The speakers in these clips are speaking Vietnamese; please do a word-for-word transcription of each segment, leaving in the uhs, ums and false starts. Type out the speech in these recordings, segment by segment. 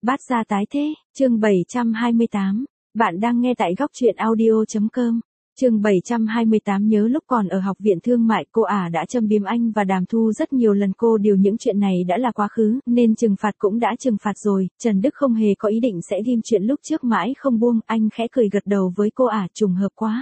Bát gia tái thế, chương bảy trăm hai mươi tám. Bạn đang nghe tại góc truyện audio chấm com. Chương bảy trăm hai mươi tám. Nhớ lúc còn ở học viện thương mại, cô ả đã châm biếm anh và Đàm Thu rất nhiều lần, cô điều những chuyện này đã là quá khứ, nên trừng phạt cũng đã trừng phạt rồi. Trần Đức không hề có ý định sẽ ghim chuyện lúc trước mãi không buông, anh khẽ cười gật đầu với cô ả, trùng hợp quá.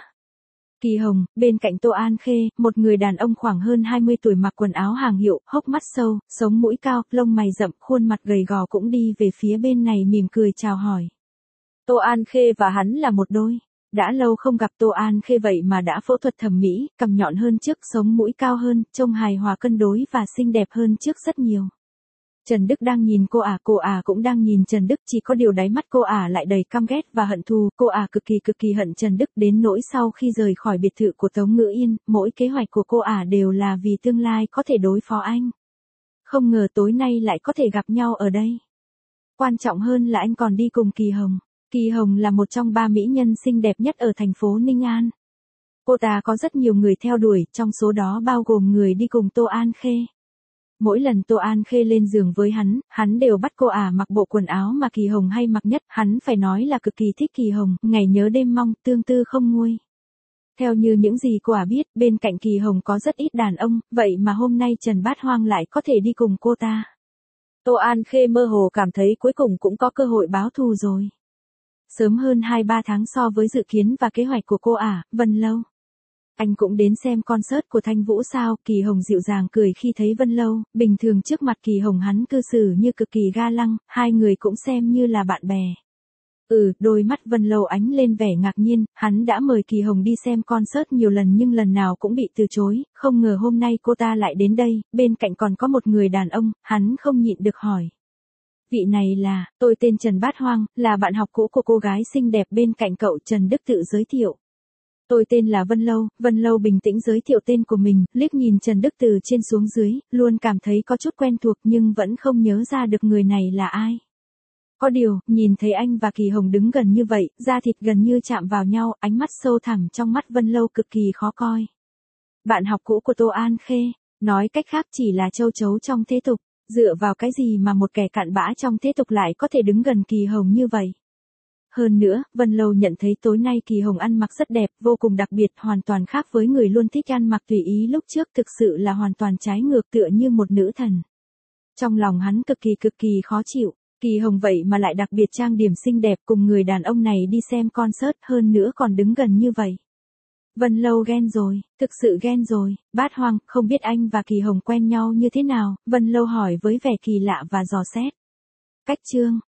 Kỳ Hồng, bên cạnh Tô An Khê, một người đàn ông khoảng hơn hai mươi tuổi mặc quần áo hàng hiệu, hốc mắt sâu, sống mũi cao, lông mày rậm, khuôn mặt gầy gò cũng đi về phía bên này mỉm cười chào hỏi. Tô An Khê và hắn là một đôi. Đã lâu không gặp Tô An Khê vậy mà đã phẫu thuật thẩm mỹ, cằm nhọn hơn trước, sống mũi cao hơn, trông hài hòa cân đối và xinh đẹp hơn trước rất nhiều. Trần Đức đang nhìn cô ả, cô ả cũng đang nhìn Trần Đức, chỉ có điều đáy mắt cô ả lại đầy căm ghét và hận thù, cô ả cực kỳ cực kỳ hận Trần Đức đến nỗi sau khi rời khỏi biệt thự của Tống Ngữ Yên, mỗi kế hoạch của cô ả đều là vì tương lai có thể đối phó anh. Không ngờ tối nay lại có thể gặp nhau ở đây. Quan trọng hơn là anh còn đi cùng Kỳ Hồng. Kỳ Hồng là một trong ba mỹ nhân xinh đẹp nhất ở thành phố Ninh An. Cô ta có rất nhiều người theo đuổi, trong số đó bao gồm người đi cùng Tô An Khê. Mỗi lần Tô An Khê lên giường với hắn, hắn đều bắt cô ả mặc bộ quần áo mà Kỳ Hồng hay mặc nhất, hắn phải nói là cực kỳ thích Kỳ Hồng, ngày nhớ đêm mong, tương tư không nguôi. Theo như những gì cô ả biết, bên cạnh Kỳ Hồng có rất ít đàn ông, vậy mà hôm nay Trần Bát Hoang lại có thể đi cùng cô ta. Tô An Khê mơ hồ cảm thấy cuối cùng cũng có cơ hội báo thù rồi. Sớm hơn hai ba tháng so với dự kiến và kế hoạch của cô ả, Vân Lâu. Anh cũng đến xem concert của Thanh Vũ sao? Kỳ Hồng dịu dàng cười khi thấy Vân Lâu, bình thường trước mặt Kỳ Hồng hắn cư xử như cực kỳ ga lăng, hai người cũng xem như là bạn bè. Ừ, đôi mắt Vân Lâu ánh lên vẻ ngạc nhiên, hắn đã mời Kỳ Hồng đi xem concert nhiều lần nhưng lần nào cũng bị từ chối, không ngờ hôm nay cô ta lại đến đây, bên cạnh còn có một người đàn ông, hắn không nhịn được hỏi. Vị này là, tôi tên Trần Bát Hoang, là bạn học cũ của cô gái xinh đẹp bên cạnh cậu. Trần Đức tự giới thiệu. Tôi tên là Vân Lâu. Vân Lâu bình tĩnh giới thiệu tên của mình, liếc nhìn Trần Đức từ trên xuống dưới, luôn cảm thấy có chút quen thuộc nhưng vẫn không nhớ ra được người này là ai. Có điều, nhìn thấy anh và Kỳ Hồng đứng gần như vậy, da thịt gần như chạm vào nhau, ánh mắt sâu thẳm trong mắt Vân Lâu cực kỳ khó coi. Bạn học cũ của Tô An Khê, nói cách khác chỉ là châu chấu trong thế tục, dựa vào cái gì mà một kẻ cặn bã trong thế tục lại có thể đứng gần Kỳ Hồng như vậy. Hơn nữa, Vân Lâu nhận thấy tối nay Kỳ Hồng ăn mặc rất đẹp, vô cùng đặc biệt, hoàn toàn khác với người luôn thích ăn mặc tùy ý lúc trước, thực sự là hoàn toàn trái ngược, tựa như một nữ thần. Trong lòng hắn cực kỳ cực kỳ khó chịu, Kỳ Hồng vậy mà lại đặc biệt trang điểm xinh đẹp cùng người đàn ông này đi xem concert, hơn nữa còn đứng gần như vậy. Vân Lâu ghen rồi, thực sự ghen rồi. Bát Hoang, không biết anh và Kỳ Hồng quen nhau như thế nào? Vân Lâu hỏi với vẻ kỳ lạ và dò xét. Cách chương.